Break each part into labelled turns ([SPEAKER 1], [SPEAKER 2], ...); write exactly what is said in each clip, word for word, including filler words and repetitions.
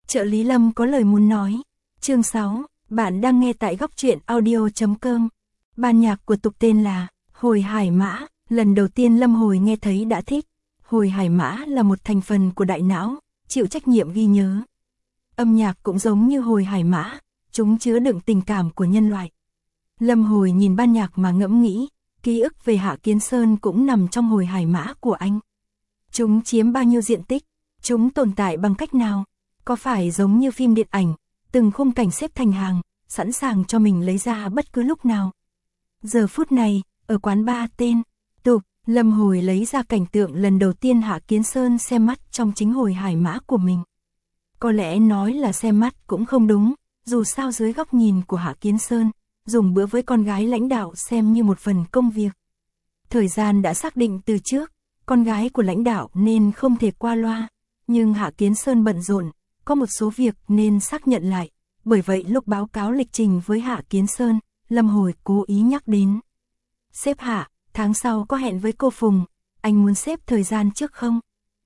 [SPEAKER 1] Trợ lý Lâm có lời muốn nói. Chương sáu, bạn đang nghe tại góc truyện audio chấm com. Ban nhạc của tục tên là Hồi Hải Mã, lần đầu tiên Lâm Hồi nghe thấy đã thích. Hồi Hải Mã là một thành phần của đại não, chịu trách nhiệm ghi nhớ. Âm nhạc cũng giống như Hồi Hải Mã, chúng chứa đựng tình cảm của nhân loại. Lâm Hồi nhìn ban nhạc mà ngẫm nghĩ, ký ức về Hạ Kiến Sơn cũng nằm trong Hồi Hải Mã của anh. Chúng chiếm bao nhiêu diện tích? Chúng tồn tại bằng cách nào? Có phải giống như phim điện ảnh, từng khung cảnh xếp thành hàng, sẵn sàng cho mình lấy ra bất cứ lúc nào? Giờ phút này, ở quán bar tên Tục, Lâm Hồi lấy ra cảnh tượng lần đầu tiên Hạ Kiến Sơn xem mắt trong chính Hồi Hải Mã của mình. Có lẽ nói là xem mắt cũng không đúng, dù sao dưới góc nhìn của Hạ Kiến Sơn, dùng bữa với con gái lãnh đạo xem như một phần công việc. Thời gian đã xác định từ trước, con gái của lãnh đạo nên không thể qua loa, nhưng Hạ Kiến Sơn bận rộn, có một số việc nên xác nhận lại, bởi vậy lúc báo cáo lịch trình với Hạ Kiến Sơn, Lâm Hồi cố ý nhắc đến. Sếp Hạ, tháng sau có hẹn với cô Phùng, anh muốn xếp thời gian trước không?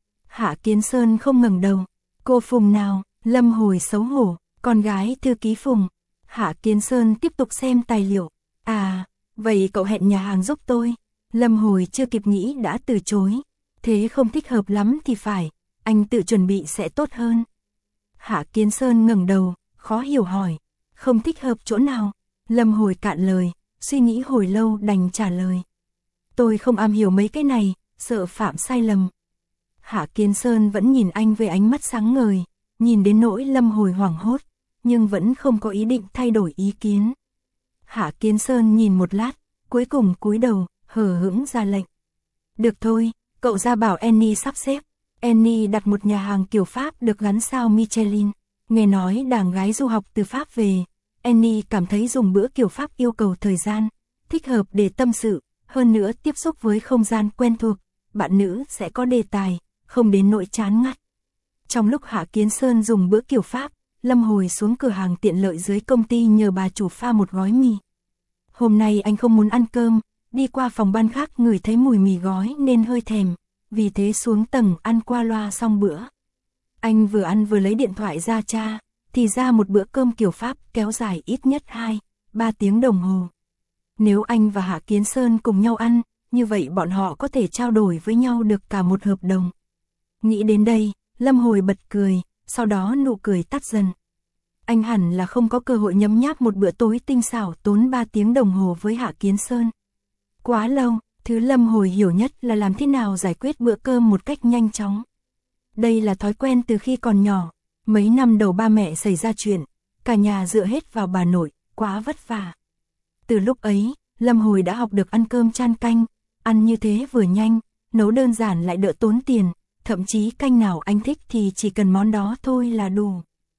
[SPEAKER 1] Hạ Kiến Sơn không ngẩng đầu. Cô Phùng nào? Lâm Hồi xấu hổ, con gái thư ký Phùng. Hạ Kiến Sơn tiếp tục xem tài liệu. À, vậy cậu hẹn nhà hàng giúp tôi. Lâm Hồi chưa kịp nghĩ đã từ chối. Thế không thích hợp lắm thì phải, anh tự chuẩn bị sẽ tốt hơn. Hạ Kiến Sơn ngẩng đầu, khó hiểu hỏi. Không thích hợp chỗ nào? Lâm Hồi cạn lời, suy nghĩ hồi lâu đành trả lời. Tôi không am hiểu mấy cái này, sợ phạm sai lầm. Hạ Kiến Sơn vẫn nhìn anh với ánh mắt sáng ngời, nhìn đến nỗi Lâm Hồi hoảng hốt, nhưng vẫn không có ý định thay đổi ý kiến. Hạ Kiến Sơn nhìn một lát, cuối cùng cúi đầu, hờ hững ra lệnh. Được thôi, cậu ra bảo Annie sắp xếp. Annie đặt một nhà hàng kiểu Pháp được gắn sao Michelin. Nghe nói đàng gái du học từ Pháp về, Annie cảm thấy dùng bữa kiểu Pháp yêu cầu thời gian, thích hợp để tâm sự, hơn nữa tiếp xúc với không gian quen thuộc, bạn nữ sẽ có đề tài, không đến nỗi chán ngắt. Trong lúc Hạ Kiến Sơn dùng bữa kiểu Pháp, Lâm Hồi xuống cửa hàng tiện lợi dưới công ty nhờ bà chủ pha một gói mì. Hôm nay anh không muốn ăn cơm, đi qua phòng ban khác ngửi thấy mùi mì gói nên hơi thèm, vì thế xuống tầng ăn qua loa xong bữa. Anh vừa ăn vừa lấy điện thoại ra tra, thì ra một bữa cơm kiểu Pháp kéo dài ít nhất hai, ba tiếng đồng hồ. Nếu anh và Hạ Kiến Sơn cùng nhau ăn, như vậy bọn họ có thể trao đổi với nhau được cả một hợp đồng. Nghĩ đến đây, Lâm Hồi bật cười, sau đó nụ cười tắt dần. Anh hẳn là không có cơ hội nhấm nháp một bữa tối tinh xảo tốn ba tiếng đồng hồ với Hạ Kiến Sơn. Quá lâu, thứ Lâm Hồi hiểu nhất là làm thế nào giải quyết bữa cơm một cách nhanh chóng. Đây là thói quen từ khi còn nhỏ, mấy năm đầu ba mẹ xảy ra chuyện, cả nhà dựa hết vào bà nội, quá vất vả. Từ lúc ấy, Lâm Hồi đã học được ăn cơm chan canh, ăn như thế vừa nhanh, nấu đơn giản lại đỡ tốn tiền, thậm chí canh nào anh thích thì chỉ cần món đó thôi là đủ.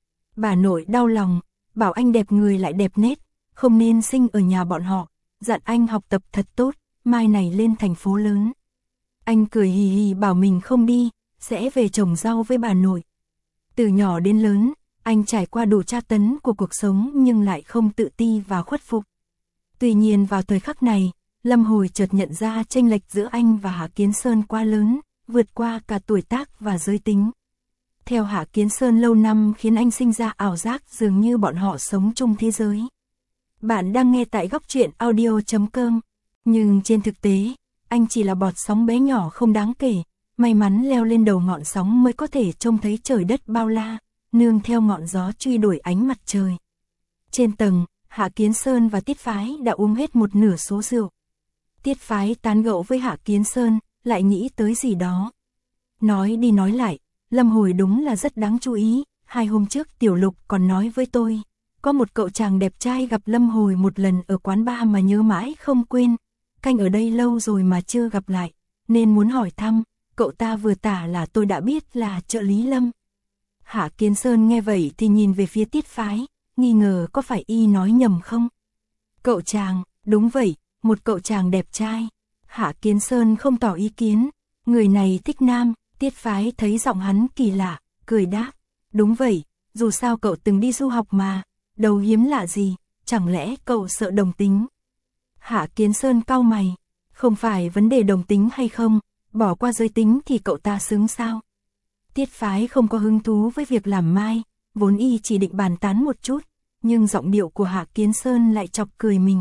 [SPEAKER 1] Bà nội đau lòng, bảo anh đẹp người lại đẹp nết, không nên sinh ở nhà bọn họ, dặn anh học tập thật tốt, mai này lên thành phố lớn. Anh cười hì hì bảo mình không đi, sẽ về trồng rau với bà nội. Từ nhỏ đến lớn, anh trải qua đủ tra tấn của cuộc sống nhưng lại không tự ti và khuất phục. Tuy nhiên vào thời khắc này, Lâm Hồi chợt nhận ra chênh lệch giữa anh và Hạ Kiến Sơn quá lớn, vượt qua cả tuổi tác và giới tính. Theo Hạ Kiến Sơn lâu năm khiến anh sinh ra ảo giác dường như bọn họ sống chung thế giới. Bạn đang nghe tại góc truyện audio chấm com, nhưng trên thực tế, anh chỉ là bọt sóng bé nhỏ không đáng kể, may mắn leo lên đầu ngọn sóng mới có thể trông thấy trời đất bao la, nương theo ngọn gió truy đuổi ánh mặt trời. Trên tầng, Hạ Kiến Sơn và Tiết Phái đã uống hết một nửa số rượu. Tiết Phái tán gẫu với Hạ Kiến Sơn, lại nghĩ tới gì đó. Nói đi nói lại, Lâm Hồi đúng là rất đáng chú ý, hai hôm trước Tiểu Lục còn nói với tôi, có một cậu chàng đẹp trai gặp Lâm Hồi một lần ở quán bar mà nhớ mãi không quên, canh ở đây lâu rồi mà chưa gặp lại, nên muốn hỏi thăm, cậu ta vừa tả là tôi đã biết là trợ lý Lâm. Hạ Kiến Sơn nghe vậy thì nhìn về phía Tiết Phái, nghi ngờ có phải y nói nhầm không? Cậu chàng, đúng vậy, một cậu chàng đẹp trai. Hạ Kiến Sơn không tỏ ý kiến, người này thích nam. Tiết Phái thấy giọng hắn kỳ lạ, cười đáp, đúng vậy, dù sao cậu từng đi du học mà, đâu hiếm lạ gì, chẳng lẽ cậu sợ đồng tính? Hạ Kiến Sơn cau mày, không phải vấn đề đồng tính hay không, bỏ qua giới tính thì cậu ta xứng sao? Tiết Phái không có hứng thú với việc làm mai, vốn y chỉ định bàn tán một chút, nhưng giọng điệu của Hạ Kiến Sơn lại chọc cười mình.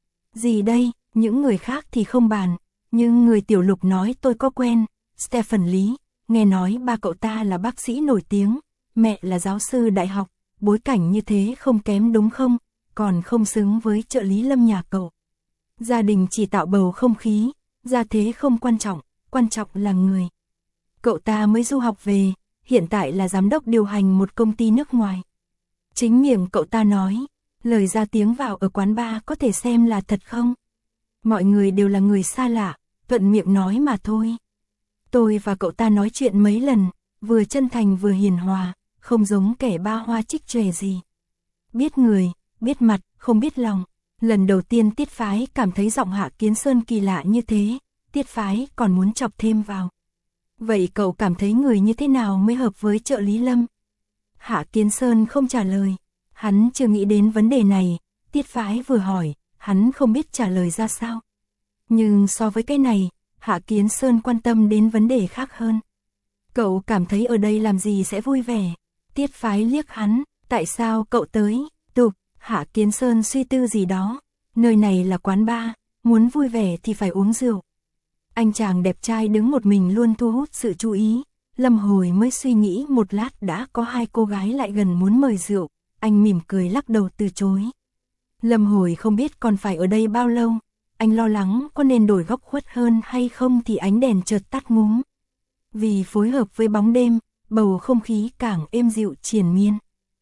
[SPEAKER 1] Gì đây, những người khác thì không bàn, nhưng người Tiểu Lục nói tôi có quen, Stephen Lý, nghe nói ba cậu ta là bác sĩ nổi tiếng, mẹ là giáo sư đại học, bối cảnh như thế không kém đúng không, còn không xứng với trợ lý Lâm nhà cậu. Gia đình chỉ tạo bầu không khí, gia thế không quan trọng, quan trọng là người. Cậu ta mới du học về, hiện tại là giám đốc điều hành một công ty nước ngoài. Chính miệng cậu ta nói, lời ra tiếng vào ở quán bar có thể xem là thật không? Mọi người đều là người xa lạ, thuận miệng nói mà thôi. Tôi và cậu ta nói chuyện mấy lần, vừa chân thành vừa hiền hòa, không giống kẻ ba hoa trích tròe gì. Biết người, biết mặt, không biết lòng. Lần đầu tiên Tiết Phái cảm thấy giọng Hạ Kiến Sơn kỳ lạ như thế, Tiết Phái còn muốn chọc thêm vào. Vậy cậu cảm thấy người như thế nào mới hợp với trợ lý Lâm? Hạ Kiến Sơn không trả lời, hắn chưa nghĩ đến vấn đề này, Tiết Phái vừa hỏi, hắn không biết trả lời ra sao. Nhưng so với cái này, Hạ Kiến Sơn quan tâm đến vấn đề khác hơn. Cậu cảm thấy ở đây làm gì sẽ vui vẻ? Tiết Phái liếc hắn, tại sao cậu tới? Tục, Hạ Kiến Sơn suy tư gì đó, nơi này là quán bar, muốn vui vẻ thì phải uống rượu. Anh chàng đẹp trai đứng một mình luôn thu hút sự chú ý, Lâm Hồi mới suy nghĩ một lát đã có hai cô gái lại gần muốn mời rượu, anh mỉm cười lắc đầu từ chối. Lâm Hồi không biết còn phải ở đây bao lâu, anh lo lắng có nên đổi góc khuất hơn hay không thì ánh đèn chợt tắt ngúm. Vì phối hợp với bóng đêm, bầu không khí càng êm dịu triền miên.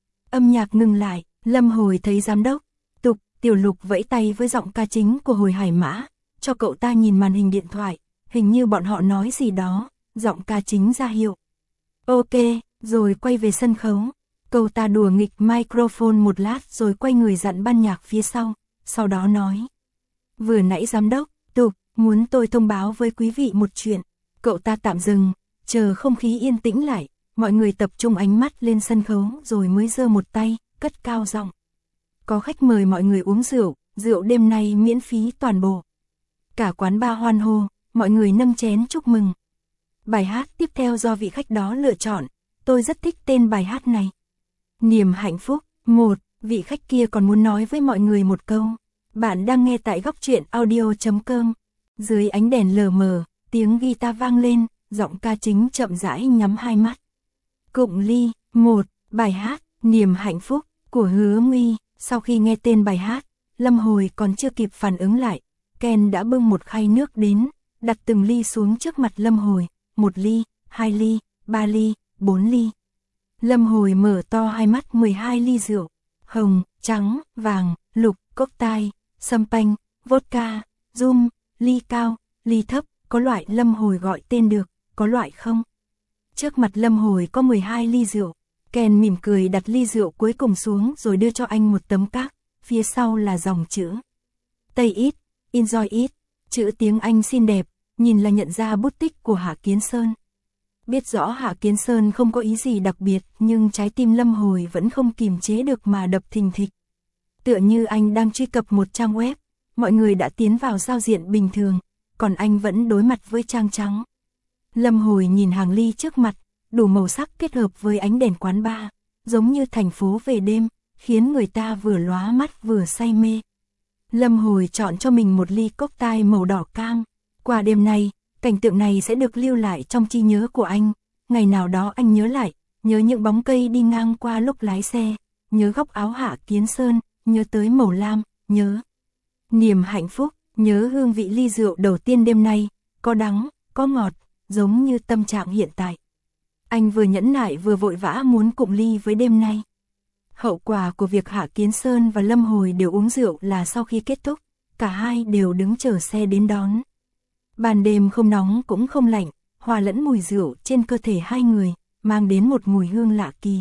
[SPEAKER 1] Âm nhạc ngừng lại, Lâm Hồi thấy giám đốc, Tục, Tiểu Lục vẫy tay với giọng ca chính của Hồi Hải Mã, cho cậu ta nhìn màn hình điện thoại, hình như bọn họ nói gì đó, giọng ca chính ra hiệu. Ok, rồi quay về sân khấu. Cậu ta đùa nghịch microphone một lát rồi quay người dặn ban nhạc phía sau, sau đó nói. Vừa nãy giám đốc, Tục, muốn tôi thông báo với quý vị một chuyện. Cậu ta tạm dừng, chờ không khí yên tĩnh lại, mọi người tập trung ánh mắt lên sân khấu rồi mới giơ một tay, cất cao giọng. Có khách mời mọi người uống rượu, rượu đêm nay miễn phí toàn bộ. Cả quán bar hoan hô, mọi người nâng chén chúc mừng. Bài hát tiếp theo do vị khách đó lựa chọn, tôi rất thích tên bài hát này. Niềm hạnh phúc. Một, vị khách kia còn muốn nói với mọi người một câu. Bạn đang nghe tại góc truyện audio chấm com. Dưới ánh đèn lờ mờ, tiếng guitar vang lên, giọng ca chính chậm rãi nhắm hai mắt. Cụng ly. Một, bài hát Niềm hạnh phúc của Hứa Nguy. Sau khi nghe tên bài hát, Lâm Hồi còn chưa kịp phản ứng lại, Ken đã bưng một khay nước đến, đặt từng ly xuống trước mặt Lâm Hồi, một ly, hai ly, ba ly, bốn ly. Lâm Hồi mở to hai mắt mười hai ly rượu, hồng, trắng, vàng, lục, cocktail, champagne, vodka, rum, ly cao, ly thấp, có loại Lâm Hồi gọi tên được, có loại không. Trước mặt Lâm Hồi có mười hai ly rượu, Ken mỉm cười đặt ly rượu cuối cùng xuống rồi đưa cho anh một tấm cát, phía sau là dòng chữ. Take it, enjoy it, chữ tiếng Anh xinh đẹp, nhìn là nhận ra bút tích của Hạ Kiến Sơn. Biết rõ Hạ Kiến Sơn không có ý gì đặc biệt nhưng trái tim Lâm Hồi vẫn không kìm chế được mà đập thình thịch. Tựa như anh đang truy cập một trang web, mọi người đã tiến vào giao diện bình thường, còn anh vẫn đối mặt với trang trắng. Lâm Hồi nhìn hàng ly trước mặt, đủ màu sắc kết hợp với ánh đèn quán bar, giống như thành phố về đêm, khiến người ta vừa lóa mắt vừa say mê. Lâm Hồi chọn cho mình một ly cocktail màu đỏ cam. Qua đêm nay, cảnh tượng này sẽ được lưu lại trong trí nhớ của anh. Ngày nào đó anh nhớ lại, nhớ những bóng cây đi ngang qua lúc lái xe, nhớ góc áo Hạ Kiến Sơn, nhớ tới màu lam, nhớ niềm hạnh phúc, nhớ hương vị ly rượu đầu tiên đêm nay, có đắng, có ngọt, giống như tâm trạng hiện tại. Anh vừa nhẫn nại vừa vội vã muốn cụng ly với đêm nay. Hậu quả của việc Hạ Kiến Sơn và Lâm Hồi đều uống rượu là sau khi kết thúc, cả hai đều đứng chờ xe đến đón. Ban đêm không nóng cũng không lạnh, hòa lẫn mùi rượu trên cơ thể hai người, mang đến một mùi hương lạ kỳ.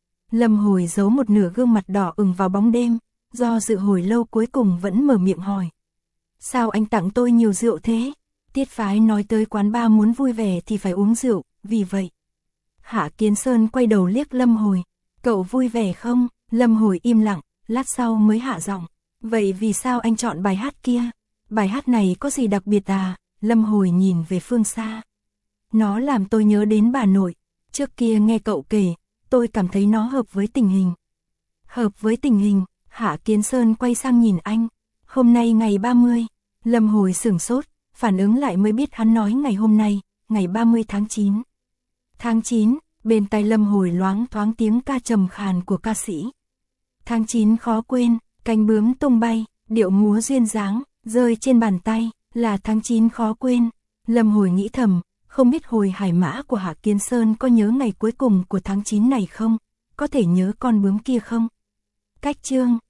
[SPEAKER 1] Lâm Hồi giấu một nửa gương mặt đỏ ửng vào bóng đêm, do dự hồi lâu cuối cùng vẫn mở miệng hỏi. Sao anh tặng tôi nhiều rượu thế? Tiết Phái nói tới quán bar muốn vui vẻ thì phải uống rượu, vì vậy. Hạ Kiến Sơn quay đầu liếc Lâm Hồi. Cậu vui vẻ không? Lâm Hồi im lặng, lát sau mới hạ giọng. Vậy vì sao anh chọn bài hát kia? Bài hát này có gì đặc biệt à? Lâm Hồi nhìn về phương xa. Nó làm tôi nhớ đến bà nội. Trước kia nghe cậu kể, tôi cảm thấy nó hợp với tình hình. Hợp với tình hình, Hạ Kiến Sơn quay sang nhìn anh. Hôm nay ngày ba mươi, Lâm Hồi sửng sốt, phản ứng lại mới biết hắn nói ngày hôm nay, ngày ba mươi tháng chín. Tháng chín, bên tai Lâm Hồi loáng thoáng tiếng ca trầm khàn của ca sĩ. Tháng chín khó quên, cánh bướm tung bay, điệu múa duyên dáng, rơi trên bàn tay, là tháng chín khó quên. Lâm Hồi nghĩ thầm, không biết Hồi Hải Mã của Hạ Kiến Sơn có nhớ ngày cuối cùng của tháng chín này không? Có thể nhớ con bướm kia không? Cách chương